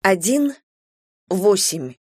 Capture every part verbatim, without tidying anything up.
один восемь.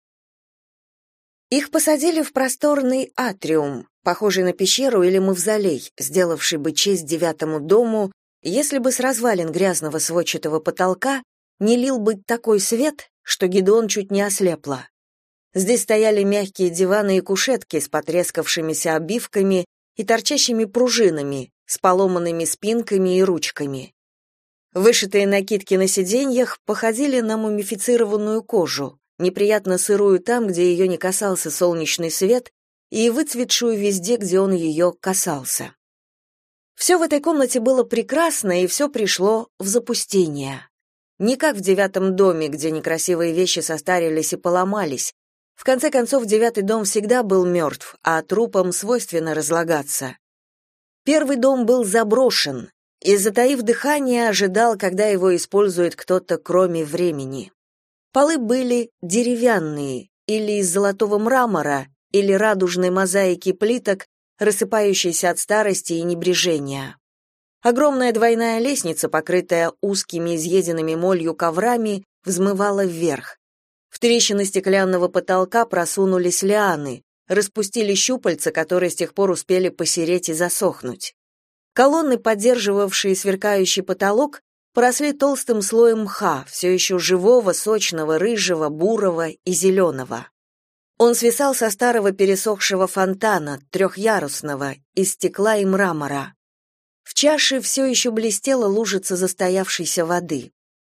Их посадили в просторный атриум, похожий на пещеру или мавзолей, сделавший бы честь девятому дому, если бы с развалин грязного сводчатого потолка не лил бы такой свет, что Гедеон чуть не ослепла. Здесь стояли мягкие диваны и кушетки с потрескавшимися обивками и торчащими пружинами, с поломанными спинками и ручками. Вышитые накидки на сиденьях походили на мумифицированную кожу, неприятно сырую там, где ее не касался солнечный свет, и выцветшую везде, где он ее касался. Все в этой комнате было прекрасно, и все пришло в запустение. Не как в девятом доме, где некрасивые вещи состарились и поломались. В конце концов, девятый дом всегда был мертв, а трупам свойственно разлагаться. Первый дом был заброшен, и, затаив дыхание, ожидал, когда его использует кто-то кроме времени. Полы были деревянные, или из золотого мрамора, или радужной мозаики плиток, рассыпающейся от старости и небрежения. Огромная двойная лестница, покрытая узкими изъеденными молью коврами, взмывала вверх. В трещины стеклянного потолка просунулись лианы, распустили щупальца, которые с тех пор успели посереть и засохнуть. Колонны, поддерживавшие сверкающий потолок, поросли толстым слоем мха, все еще живого, сочного, рыжего, бурого и зеленого. Он свисал со старого пересохшего фонтана, трехъярусного, из стекла и мрамора. В чаше все еще блестела лужица застоявшейся воды.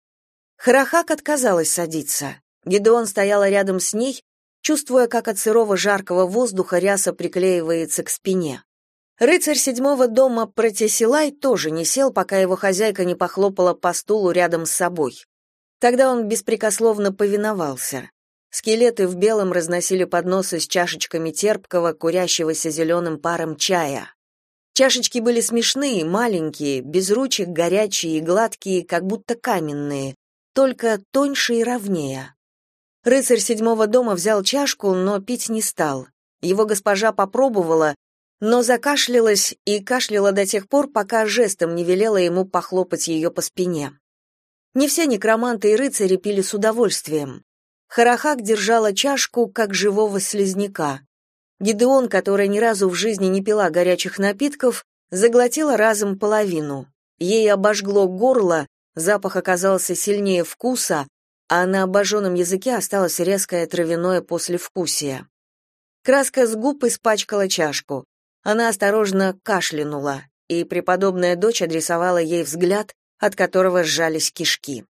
Харахак отказалась садиться. Гедеон стояла рядом с ней, чувствуя, как от сырого жаркого воздуха ряса приклеивается к спине. Рыцарь седьмого дома Протесилай тоже не сел, пока его хозяйка не похлопала по стулу рядом с собой. Тогда он беспрекословно повиновался. Скелеты в белом разносили подносы с чашечками терпкого, курящегося зеленым паром чая. Чашечки были смешные, маленькие, без ручек, горячие и гладкие, как будто каменные, только тоньше и ровнее. Рыцарь седьмого дома взял чашку, но пить не стал. Его госпожа попробовала, но закашлялась и кашляла до тех пор, пока жестом не велела ему похлопать ее по спине. Не все некроманты и рыцари пили с удовольствием. Харахак держала чашку, как живого слизняка. Гедеон, которая ни разу в жизни не пила горячих напитков, заглотила разом половину. Ей обожгло горло, запах оказался сильнее вкуса, а на обожженном языке осталось резкое травяное послевкусие. Краска с губ испачкала чашку. Она осторожно кашлянула, и преподобная дочь адресовала ей взгляд, от которого сжались кишки.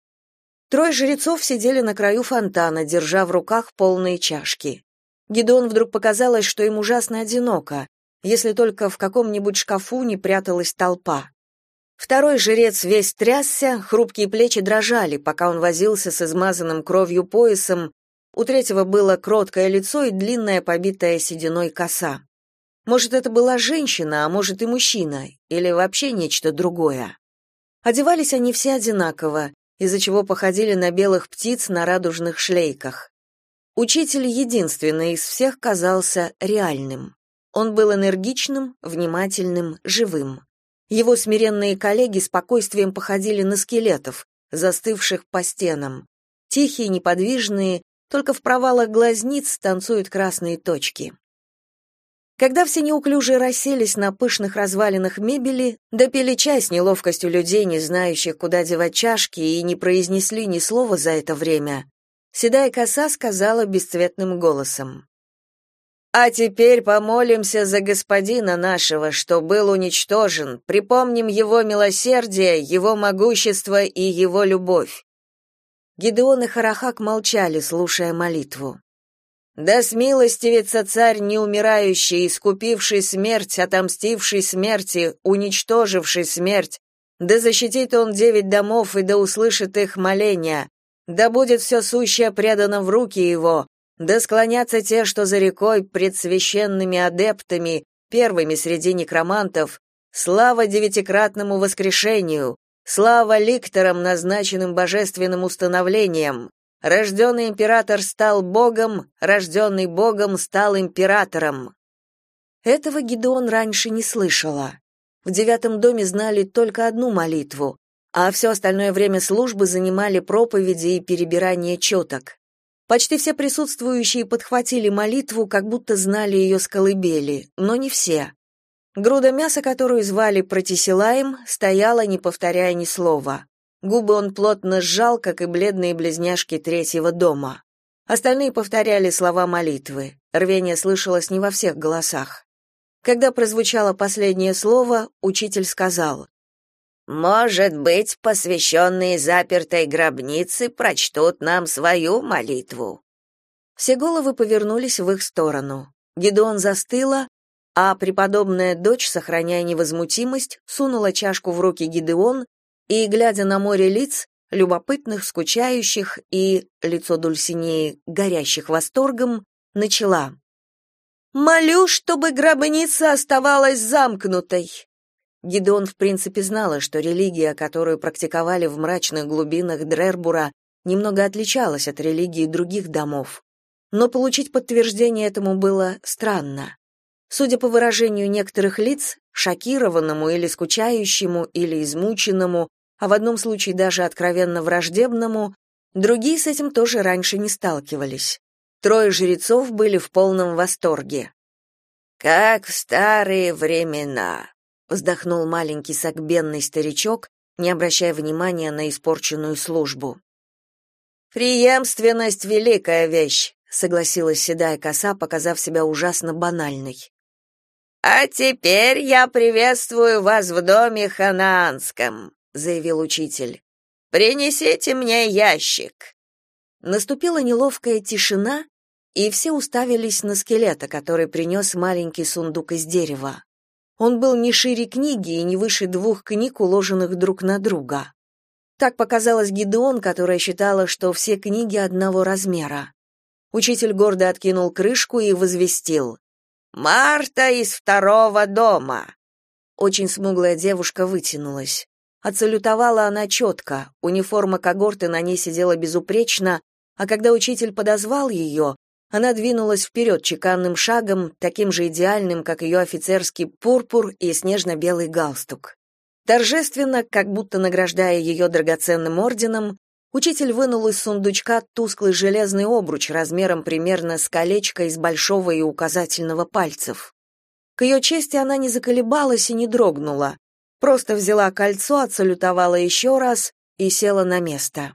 Трое жрецов сидели на краю фонтана, держа в руках полные чашки. Гедеон вдруг показалось, что им ужасно одиноко, если только в каком-нибудь шкафу не пряталась толпа. Второй жрец весь трясся, хрупкие плечи дрожали, пока он возился с измазанным кровью поясом, у третьего было кроткое лицо и длинная побитая сединой коса. Может, это была женщина, а может и мужчина, или вообще нечто другое. Одевались они все одинаково, из-за чего походили на белых птиц на радужных шлейках. Учитель единственный из всех казался реальным. Он был энергичным, внимательным, живым. Его смиренные коллеги спокойствием походили на скелетов, застывших по стенам. Тихие, неподвижные, только в провалах глазниц танцуют красные точки. Когда все неуклюже расселись на пышных развалинах мебели, допили чай с неловкостью людей, не знающих, куда девать чашки, и не произнесли ни слова за это время, седая коса сказала бесцветным голосом: «А теперь помолимся за господина нашего, что был уничтожен, припомним его милосердие, его могущество и его любовь». Гедеон и Харахак молчали, слушая молитву. «Да смилостивится царь неумирающий, искупивший смерть, отомстивший смерти, уничтоживший смерть, да защитит он девять домов и да услышит их моления, да будет все сущее предано в руки его, да склонятся те, что за рекой, пред священными адептами, первыми среди некромантов, слава девятикратному воскрешению, слава ликторам, назначенным божественным установлением. Рожденный император стал богом, рожденный богом стал императором». Этого Гедеон раньше не слышала. В девятом доме знали только одну молитву, а все остальное время службы занимали проповеди и перебирание четок. Почти все присутствующие подхватили молитву, как будто знали ее с колыбели, но не все. Груда мяса, которую звали Протисилаем, стояла, не повторяя ни слова. Губы он плотно сжал, как и бледные близняшки третьего дома. Остальные повторяли слова молитвы. Рвение слышалось не во всех голосах. Когда прозвучало последнее слово, учитель сказал: «Может быть, посвященные запертой гробнице прочтут нам свою молитву». Все головы повернулись в их сторону. Гидеон застыла, а преподобная дочь, сохраняя невозмутимость, сунула чашку в руки Гидеон и, глядя на море лиц, любопытных, скучающих и, лицо Дульсинеи, горящих восторгом, начала: «Молю, чтобы гробница оставалась замкнутой». Гидеон в принципе знала, что религия, которую практиковали в мрачных глубинах Дрербура, немного отличалась от религии других домов. Но получить подтверждение этому было странно. Судя по выражению некоторых лиц, шокированному или скучающему, или измученному, а в одном случае даже откровенно враждебному, другие с этим тоже раньше не сталкивались. Трое жрецов были в полном восторге. «Как в старые времена», — вздохнул маленький согбенный старичок, не обращая внимания на испорченную службу. «Преемственность — великая вещь», — согласилась седая коса, показав себя ужасно банальной. «А теперь я приветствую вас в доме ханаанском», — заявил учитель. «Принесите мне ящик». Наступила неловкая тишина, и все уставились на скелета, который принес маленький сундук из дерева. Он был не шире книги и не выше двух книг, уложенных друг на друга. Так показалось Гидеон, которая считала, что все книги одного размера. Учитель гордо откинул крышку и возвестил: «Марта из второго дома». Очень смуглая девушка вытянулась. Отсалютовала она четко, униформа когорты на ней сидела безупречно, а когда учитель подозвал ее, она двинулась вперед чеканным шагом, таким же идеальным, как ее офицерский пурпур и снежно-белый галстук. Торжественно, как будто награждая ее драгоценным орденом, учитель вынул из сундучка тусклый железный обруч размером примерно с колечко из большого и указательного пальцев. К ее чести она не заколебалась и не дрогнула, просто взяла кольцо, отсалютовала еще раз и села на место.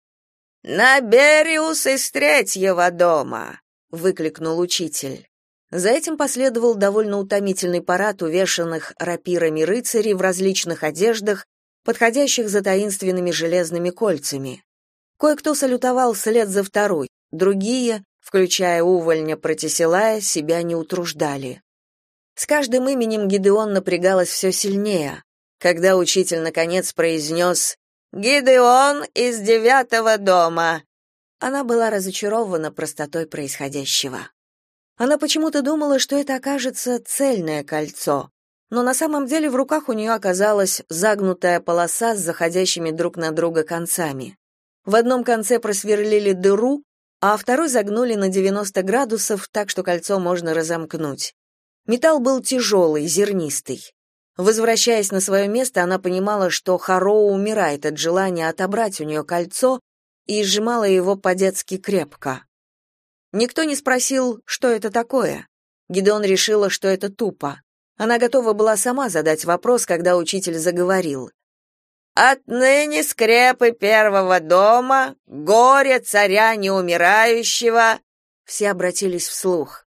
«Набериус из третьего дома!» — выкликнул учитель. За этим последовал довольно утомительный парад увешанных рапирами рыцарей в различных одеждах, подходящих за таинственными железными кольцами. Кое-кто салютовал вслед за второй, другие, включая увольня Протисилая, себя не утруждали. С каждым именем Гидеон напрягалась все сильнее, когда учитель наконец произнес «Гидеон из девятого дома». Она была разочарована простотой происходящего. Она почему-то думала, что это окажется цельное кольцо, но на самом деле в руках у нее оказалась загнутая полоса с заходящими друг на друга концами. В одном конце просверлили дыру, а второй загнули на девяносто градусов, так что кольцо можно разомкнуть. Металл был тяжелый, зернистый. Возвращаясь на свое место, она понимала, что Хароу умирает от желания отобрать у нее кольцо и сжимала его по-детски крепко. Никто не спросил, что это такое. Гидеон решила, что это тупо. Она готова была сама задать вопрос, когда учитель заговорил. «Отныне скрепы первого дома, горе царя неумирающего...» Все обратились вслух.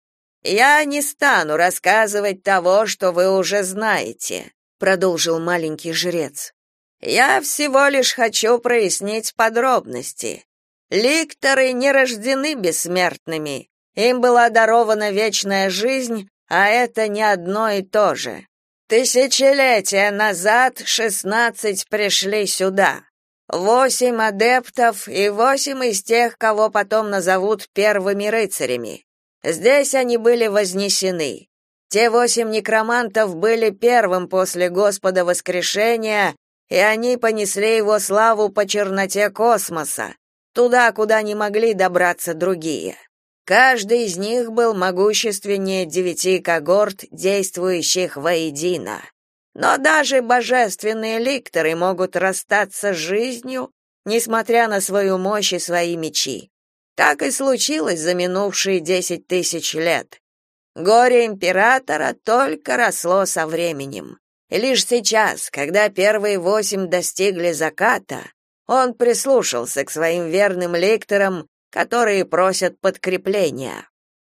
«Я не стану рассказывать того, что вы уже знаете», — продолжил маленький жрец. «Я всего лишь хочу прояснить подробности. Ликторы не рождены бессмертными. Им была дарована вечная жизнь, а это не одно и то же. Тысячелетия назад шестнадцать пришли сюда. Восемь адептов и восемь из тех, кого потом назовут первыми рыцарями. Здесь они были вознесены. Те восемь некромантов были первым после Господа воскрешения, и они понесли его славу по черноте космоса, туда, куда не могли добраться другие. Каждый из них был могущественнее девяти когорт, действующих воедино. Но даже божественные ликторы могут расстаться с жизнью, несмотря на свою мощь и свои мечи. Так и случилось за минувшие десять тысяч лет. Горе императора только росло со временем. И лишь сейчас, когда первые восемь достигли заката, он прислушался к своим верным лекторам, которые просят подкрепления.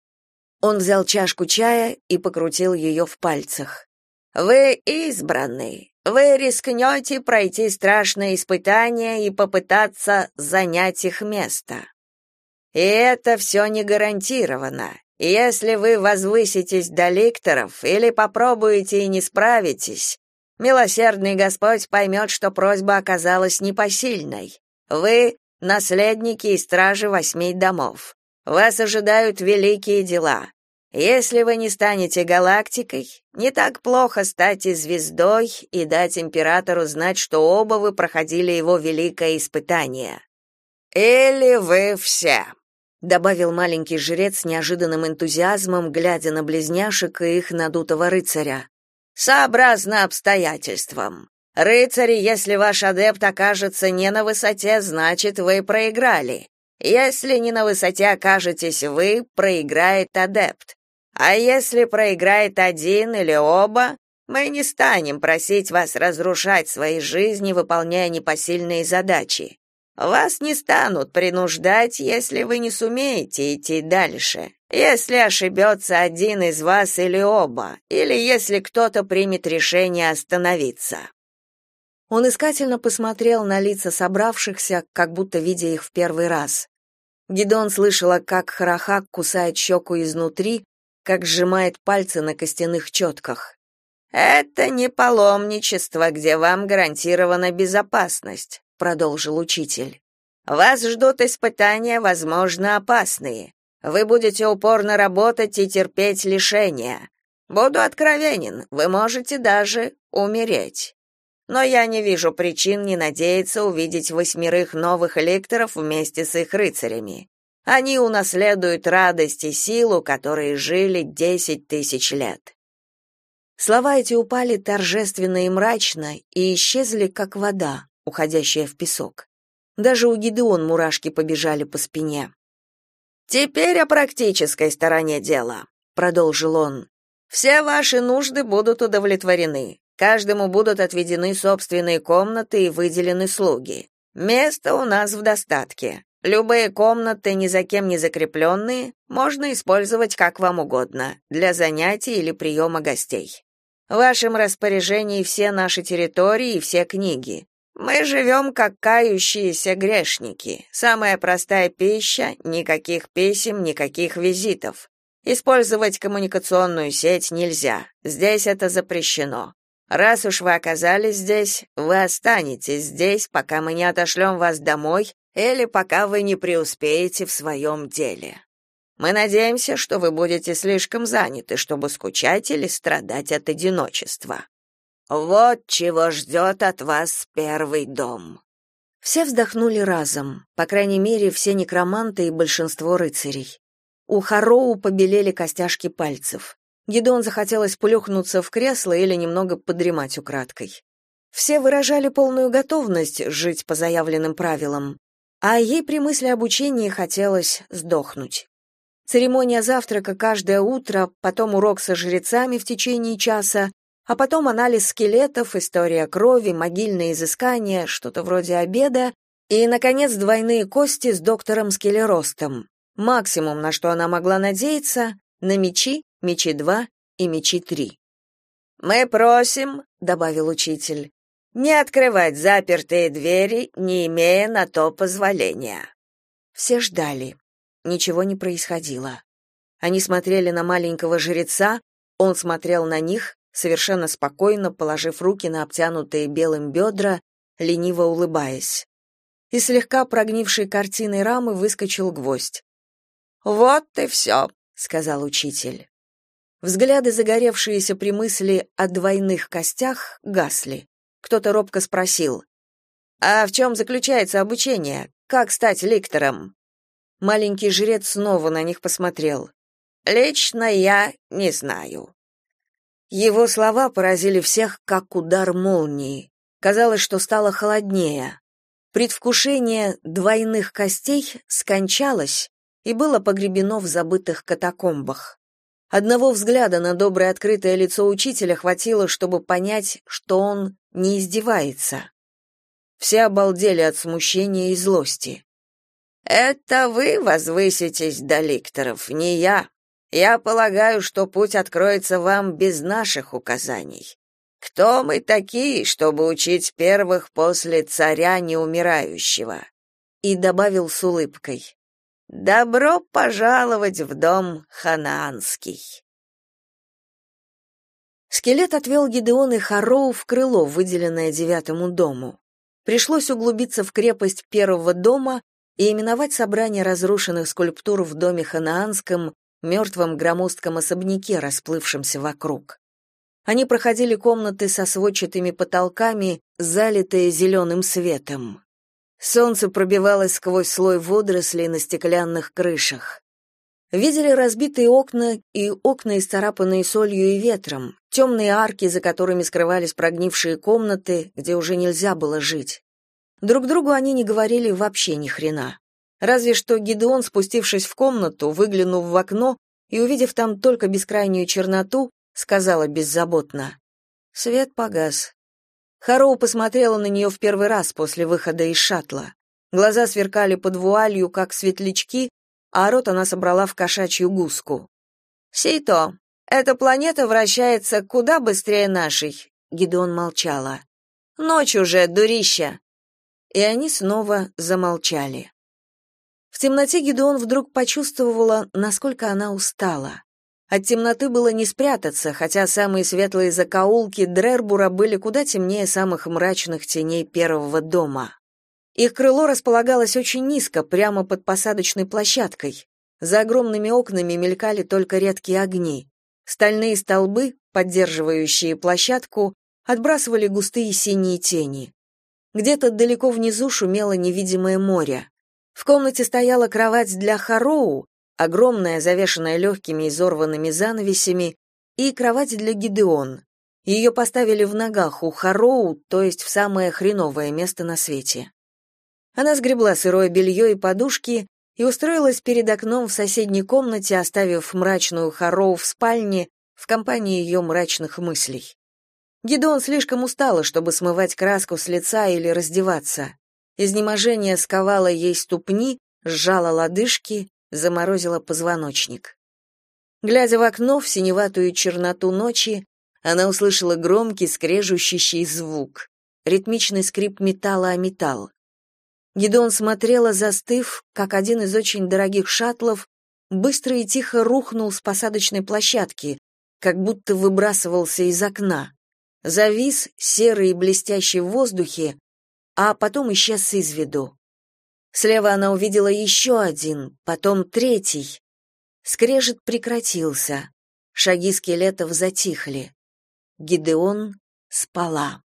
Он взял чашку чая и покрутил ее в пальцах. «Вы избранный. Вы рискнете пройти страшное испытание и попытаться занять их место. И это все не гарантировано. Если вы возвыситесь до ликторов или попробуете и не справитесь, милосердный Господь поймет, что просьба оказалась непосильной. Вы — наследники и стражи восьми домов. Вас ожидают великие дела. Если вы не станете галактикой, не так плохо стать и звездой и дать императору знать, что оба вы проходили его великое испытание. Или вы все, добавил маленький жрец с неожиданным энтузиазмом, глядя на близняшек и их надутого рыцаря. Сообразно обстоятельствам. Рыцари, если ваш адепт окажется не на высоте, значит, вы проиграли. Если не на высоте окажетесь вы, проиграет адепт. А если проиграет один или оба, мы не станем просить вас разрушать свои жизни, выполняя непосильные задачи. Вас не станут принуждать, если вы не сумеете идти дальше. Если ошибется один из вас или оба, или если кто-то примет решение остановиться. Он искательно посмотрел на лица собравшихся, как будто видя их в первый раз. Гидеон слышала, как Харахак кусает щеку изнутри, как сжимает пальцы на костяных четках. «Это не паломничество, где вам гарантирована безопасность», — продолжил учитель. «Вас ждут испытания, возможно, опасные. Вы будете упорно работать и терпеть лишения. Буду откровенен, вы можете даже умереть. Но я не вижу причин не надеяться увидеть восьмерых новых лекторов вместе с их рыцарями. Они унаследуют радость и силу, которые жили десять тысяч лет». Слова эти упали торжественно и мрачно и исчезли, как вода, уходящая в песок. Даже у Гидеон мурашки побежали по спине. «Теперь о практической стороне дела», — продолжил он. «Все ваши нужды будут удовлетворены. Каждому будут отведены собственные комнаты и выделены слуги. Места у нас в достатке. Любые комнаты, ни за кем не закрепленные, можно использовать как вам угодно, для занятий или приема гостей. В вашем распоряжении все наши территории и все книги. Мы живем как кающиеся грешники. Самая простая пища, никаких писем, никаких визитов. Использовать коммуникационную сеть нельзя. Здесь это запрещено. Раз уж вы оказались здесь, вы останетесь здесь, пока мы не отошлем вас домой или пока вы не преуспеете в своем деле. Мы надеемся, что вы будете слишком заняты, чтобы скучать или страдать от одиночества. Вот чего ждет от вас первый дом». Все вздохнули разом, по крайней мере, все некроманты и большинство рыцарей. У Хароу побелели костяшки пальцев. Гидеон захотелось плюхнуться в кресло или немного подремать украдкой. Все выражали полную готовность жить по заявленным правилам, а ей при мысли об учении хотелось сдохнуть. Церемония завтрака каждое утро, потом урок со жрецами в течение часа, а потом анализ скелетов, история крови, могильные изыскания, что-то вроде обеда, и, наконец, двойные кости с доктором Скелеростом. Максимум, на что она могла надеяться, на мечи, мечи два и мечи три. «Мы просим», — добавил учитель, — «не открывать запертые двери, не имея на то позволения». Все ждали. Ничего не происходило. Они смотрели на маленького жреца, он смотрел на них, совершенно спокойно, положив руки на обтянутые белым бедра, лениво улыбаясь. Из слегка прогнившей картины рамы выскочил гвоздь. «Вот и все», — сказал учитель. Взгляды, загоревшиеся при мысли о двойных костях, гасли. Кто-то робко спросил: «А в чем заключается обучение? Как стать лектором?» Маленький жрец снова на них посмотрел. «Лично я не знаю». Его слова поразили всех, как удар молнии. Казалось, что стало холоднее. Предвкушение двойных костей скончалось и было погребено в забытых катакомбах. Одного взгляда на доброе открытое лицо учителя хватило, чтобы понять, что он не издевается. Все обалдели от смущения и злости. «Это вы возвыситесь до ликторов, не я. Я полагаю, что путь откроется вам без наших указаний. Кто мы такие, чтобы учить первых после царя неумирающего?» И добавил с улыбкой: «Добро пожаловать в дом ханаанский». Скелет отвел Гидеон и Хароу в крыло, выделенное девятому дому. Пришлось углубиться в крепость первого дома и именовать собрание разрушенных скульптур в доме ханаанском, мертвом громоздком особняке, расплывшемся вокруг. Они проходили комнаты со сводчатыми потолками, залитые зеленым светом. Солнце пробивалось сквозь слой водорослей на стеклянных крышах. Видели разбитые окна и окна, исцарапанные солью и ветром, темные арки, за которыми скрывались прогнившие комнаты, где уже нельзя было жить. Друг другу они не говорили вообще ни хрена. Разве что Гидеон, спустившись в комнату, выглянув в окно и увидев там только бескрайнюю черноту, сказала беззаботно: «Свет погас». Хароу посмотрела на нее в первый раз после выхода из шаттла. Глаза сверкали под вуалью, как светлячки, а рот она собрала в кошачью гуску. «Сейто, эта планета вращается куда быстрее нашей», — Гидеон молчала. «Ночь уже, дурища». И они снова замолчали. В темноте Гидеон вдруг почувствовала, насколько она устала. От темноты было не спрятаться, хотя самые светлые закоулки Дрербура были куда темнее самых мрачных теней первого дома. Их крыло располагалось очень низко, прямо под посадочной площадкой. За огромными окнами мелькали только редкие огни. Стальные столбы, поддерживающие площадку, отбрасывали густые синие тени. Где-то далеко внизу шумело невидимое море. В комнате стояла кровать для Хароу, огромная, завешенная легкими изорванными занавесями, и кровать для Гидеон. Ее поставили в ногах у Хароу, то есть в самое хреновое место на свете. Она сгребла сырое белье и подушки и устроилась перед окном в соседней комнате, оставив мрачную Хароу в спальне в компании ее мрачных мыслей. Гидеон слишком устала, чтобы смывать краску с лица или раздеваться. Изнеможение сковало ей ступни, сжало лодыжки, заморозило позвоночник. Глядя в окно в синеватую черноту ночи, она услышала громкий скрежещущий звук, ритмичный скрип металла о металл. Гидеон смотрела, застыв, как один из очень дорогих шаттлов быстро и тихо рухнул с посадочной площадки, как будто выбрасывался из окна. Завис, серый и блестящий в воздухе, а потом исчез из виду. Слева она увидела еще один, потом третий. Скрежет прекратился. Шаги скелетов затихли. Гидеон спала.